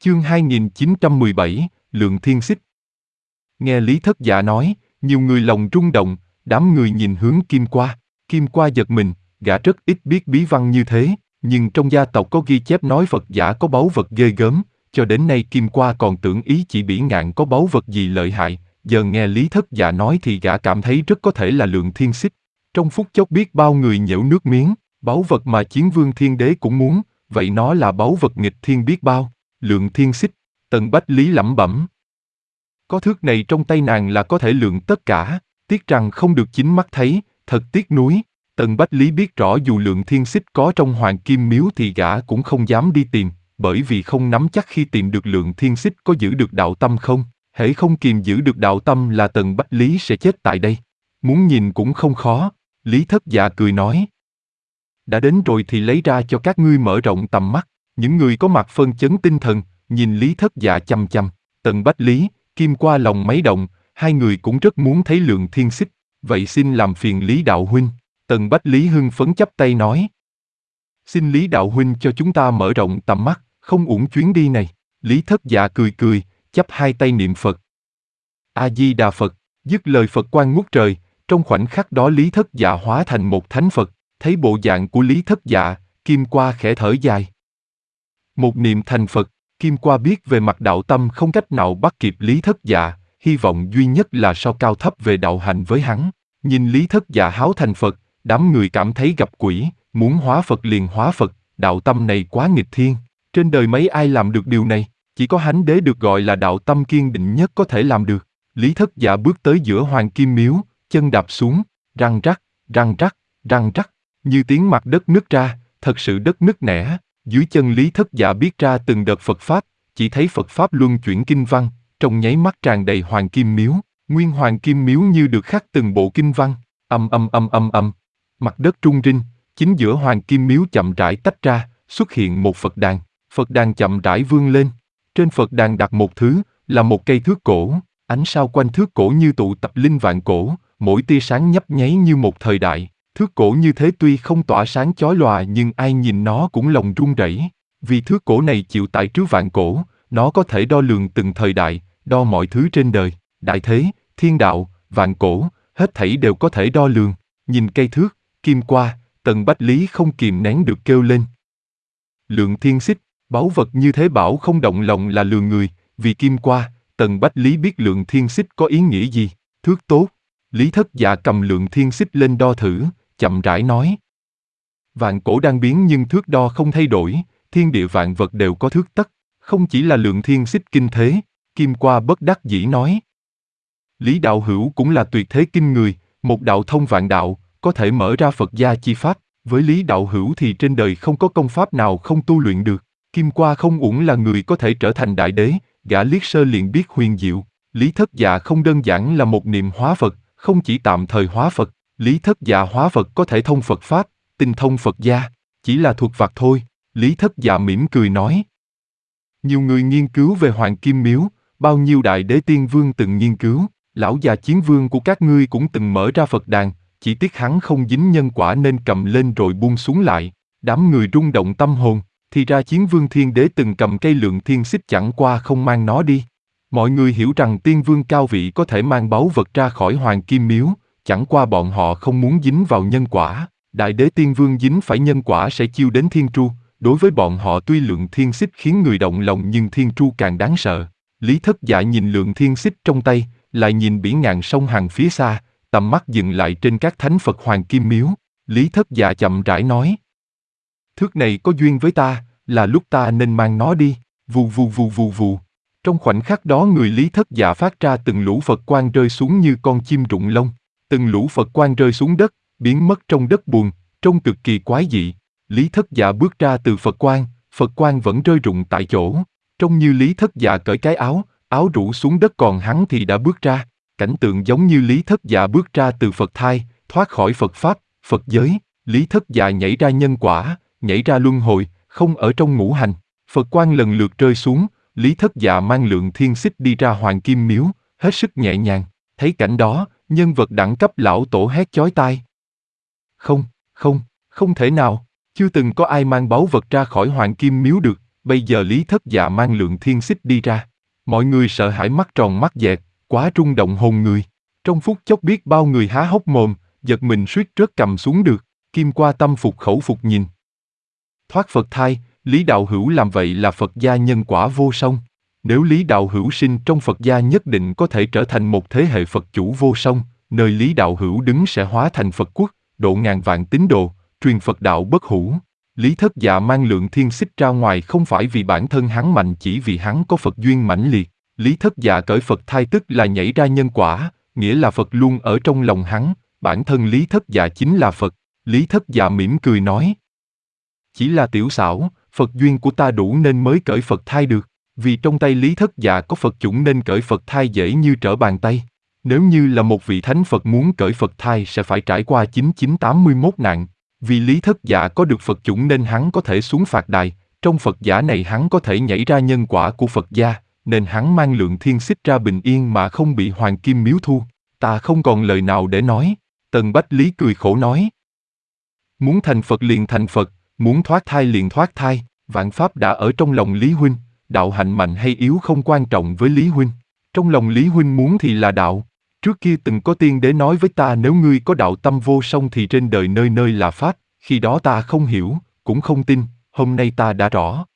Chương 2917, Lượng Thiên Xích. Nghe Lý Thất Dạ nói, nhiều người lòng rung động, đám người nhìn hướng Kim Qua. Kim Qua giật mình, gã rất ít biết bí văn như thế, nhưng trong gia tộc có ghi chép nói Phật giả có báu vật ghê gớm, cho đến nay Kim Qua còn tưởng ý chỉ Bỉ Ngạn có báu vật gì lợi hại, giờ nghe Lý Thất Dạ nói thì gã cảm thấy rất có thể là Lượng Thiên Xích. Trong phút chốc biết bao người nhễu nước miếng, báu vật mà Chiến Vương Thiên Đế cũng muốn, vậy nó là báu vật nghịch thiên biết bao. Lượng Thiên Xích, Tần Bách Lý lẩm bẩm. Có thước này trong tay nàng là có thể lượng tất cả, tiếc rằng không được chính mắt thấy, thật tiếc nuối. Tần Bách Lý biết rõ dù Lượng Thiên Xích có trong Hoàng Kim Miếu thì gã cũng không dám đi tìm, bởi vì không nắm chắc khi tìm được Lượng Thiên Xích có giữ được đạo tâm không. Hễ không kìm giữ được đạo tâm là Tần Bách Lý sẽ chết tại đây. Muốn nhìn cũng không khó, Lý Thất Dạ cười nói. Đã đến rồi thì lấy ra cho các ngươi mở rộng tầm mắt. Những người có mặt phân chấn tinh thần, nhìn Lý Thất Dạ chăm chăm. Tần Bách Lý, Kim Qua lòng máy động, hai người cũng rất muốn thấy Lượng Thiên Xích. Vậy xin làm phiền Lý Đạo Huynh. Tần Bách Lý hưng phấn chắp tay nói. Xin Lý Đạo Huynh cho chúng ta mở rộng tầm mắt, không uổng chuyến đi này. Lý Thất Dạ cười cười, chắp hai tay niệm Phật. A-di-đà Phật, dứt lời Phật quang ngút trời, trong khoảnh khắc đó Lý Thất Dạ hóa thành một thánh Phật. Thấy bộ dạng của Lý Thất Dạ, Kim Qua khẽ thở dài. Một niệm thành Phật, Kim Qua biết về mặt đạo tâm không cách nào bắt kịp Lý Thất Dạ, hy vọng duy nhất là so cao thấp về đạo hành với hắn. Nhìn Lý Thất Dạ háo thành Phật, đám người cảm thấy gặp quỷ, muốn hóa Phật liền hóa Phật, đạo tâm này quá nghịch thiên. Trên đời mấy ai làm được điều này, chỉ có Hánh Đế được gọi là đạo tâm kiên định nhất có thể làm được. Lý Thất Dạ bước tới giữa Hoàng Kim Miếu, chân đạp xuống, răng rắc, răng rắc, răng rắc, như tiếng mặt đất nứt ra, thật sự đất nứt nẻ. Dưới chân Lý Thất Dạ biết ra từng đợt Phật Pháp, chỉ thấy Phật Pháp luân chuyển kinh văn, trong nháy mắt tràn đầy Hoàng Kim Miếu, nguyên Hoàng Kim Miếu như được khắc từng bộ kinh văn, âm. Mặt đất rung rinh, chính giữa Hoàng Kim Miếu chậm rãi tách ra, xuất hiện một Phật đàn chậm rãi vươn lên. Trên Phật đàn đặt một thứ, là một cây thước cổ, ánh sao quanh thước cổ như tụ tập linh vạn cổ, mỗi tia sáng nhấp nháy như một thời đại. Thước cổ như thế tuy không tỏa sáng chói lòa nhưng ai nhìn nó cũng lòng run rẩy. Vì thước cổ này chịu tải trứ vạn cổ, nó có thể đo lường từng thời đại, đo mọi thứ trên đời, đại thế, thiên đạo, vạn cổ, hết thảy đều có thể đo lường. Nhìn cây thước, Kim Qua, Tần Bách Lý không kìm nén được kêu lên. Lượng Thiên Xích, báu vật như thế bảo không động lòng là lừa người, vì Kim Qua, Tần Bách Lý biết Lượng Thiên Xích có ý nghĩa gì. Thước tốt. Lý Thất Dạ cầm Lượng Thiên Xích lên đo thử, chậm rãi nói. Vạn cổ đang biến nhưng thước đo không thay đổi, thiên địa vạn vật đều có thước tất, không chỉ là Lượng Thiên Xích kinh thế. Kim Qua bất đắc dĩ nói. Lý Đạo Hữu cũng là tuyệt thế kinh người, một đạo thông vạn đạo, có thể mở ra Phật gia chi pháp, với Lý Đạo Hữu thì trên đời không có công pháp nào không tu luyện được. Kim Qua không uổng là người có thể trở thành đại đế, gã liếc sơ liền biết huyền diệu. Lý Thất Dạ không đơn giản là một niệm hóa Phật, không chỉ tạm thời hóa Phật, Lý Thất Dạ hóa Phật có thể thông Phật Pháp, tinh thông Phật gia, chỉ là thuật vặt thôi. Lý Thất Dạ mỉm cười nói. Nhiều người nghiên cứu về Hoàng Kim Miếu, bao nhiêu đại đế tiên vương từng nghiên cứu, lão già Chiến Vương của các ngươi cũng từng mở ra Phật đàn, chỉ tiếc hắn không dính nhân quả nên cầm lên rồi buông xuống lại. Đám người rung động tâm hồn, thì ra Chiến Vương Thiên Đế từng cầm cây Lượng Thiên Xích chẳng qua không mang nó đi. Mọi người hiểu rằng tiên vương cao vị có thể mang báu vật ra khỏi Hoàng Kim Miếu, chẳng qua bọn họ không muốn dính vào nhân quả. Đại đế tiên vương dính phải nhân quả sẽ chiêu đến thiên tru, đối với bọn họ tuy Lượng Thiên Xích khiến người động lòng nhưng thiên tru càng đáng sợ. Lý Thất Dạ nhìn Lượng Thiên Xích trong tay, lại nhìn Bỉ Ngạn sông Hằng phía xa, tầm mắt dừng lại trên các thánh Phật Hoàng Kim Miếu. Lý Thất Dạ chậm rãi nói. Thước này có duyên với ta, là lúc ta nên mang nó đi. Vù vù vù vù vù. Trong khoảnh khắc đó người Lý Thất Dạ phát ra từng lũ Phật quang rơi xuống như con chim rụng lông. Từng lũ Phật quang rơi xuống đất, biến mất trong đất bùn, trông cực kỳ quái dị. Lý Thất Dạ bước ra từ Phật quang vẫn rơi rụng tại chỗ. Trông như Lý Thất Dạ cởi cái áo rũ xuống đất còn hắn thì đã bước ra. Cảnh tượng giống như Lý Thất Dạ bước ra từ Phật thai, thoát khỏi Phật Pháp, Phật giới. Lý Thất Dạ nhảy ra nhân quả, nhảy ra luân hồi, không ở trong ngũ hành. Phật quang lần lượt rơi xuống, Lý Thất Dạ mang Lượng Thiên Xích đi ra Hoàng Kim Miếu, hết sức nhẹ nhàng. Thấy cảnh đó, nhân vật đẳng cấp lão tổ hét chói tai. Không thể nào, chưa từng có ai mang báu vật ra khỏi Hoàng Kim Miếu được, Bây giờ Lý Thất Dạ mang Lượng Thiên Xích đi ra. Mọi người sợ hãi mắt tròn mắt dẹt, quá rung động hồn người. Trong phút chốc biết bao người há hốc mồm, giật mình suýt rớt cầm xuống được. Kim Qua tâm phục khẩu phục nhìn. Thoát Phật thai, Lý Đạo Hữu làm vậy là Phật gia nhân quả vô song. Nếu Lý Đạo Hữu sinh trong Phật gia nhất định có thể trở thành một thế hệ Phật chủ vô song, nơi Lý Đạo Hữu đứng sẽ hóa thành Phật quốc, độ ngàn vạn tín đồ, truyền Phật đạo bất hủ. Lý Thất Dạ mang Lượng Thiên Xích ra ngoài không phải vì bản thân hắn mạnh, chỉ vì hắn có Phật duyên mãnh liệt. Lý Thất Dạ cởi Phật thai tức là nhảy ra nhân quả, nghĩa là Phật luôn ở trong lòng hắn, bản thân Lý Thất Dạ chính là Phật. Lý Thất Dạ mỉm cười nói: chỉ là tiểu xảo, Phật duyên của ta đủ nên mới cởi Phật thai được, vì trong tay Lý Thất Dạ có Phật chủng nên cởi Phật thai dễ như trở bàn tay. Nếu như là một vị thánh Phật muốn cởi Phật thai sẽ phải trải qua 9981 nạn. Vì Lý Thất Dạ có được Phật chủng nên hắn có thể xuống phạt đài, trong Phật giả này hắn có thể nhảy ra nhân quả của Phật gia, nên hắn mang Lượng Thiên Xích ra bình yên mà không bị Hoàng Kim Miếu thu. Ta không còn lời nào để nói. Tần Bách Lý cười khổ nói: muốn thành Phật liền thành Phật, muốn thoát thai liền thoát thai, vạn pháp đã ở trong lòng Lý Huynh, đạo hạnh mạnh hay yếu không quan trọng với Lý Huynh. Trong lòng Lý Huynh muốn thì là đạo. Trước kia từng có tiên đế nói với ta nếu ngươi có đạo tâm vô song thì trên đời nơi nơi là pháp, khi đó ta không hiểu, cũng không tin, hôm nay ta đã rõ.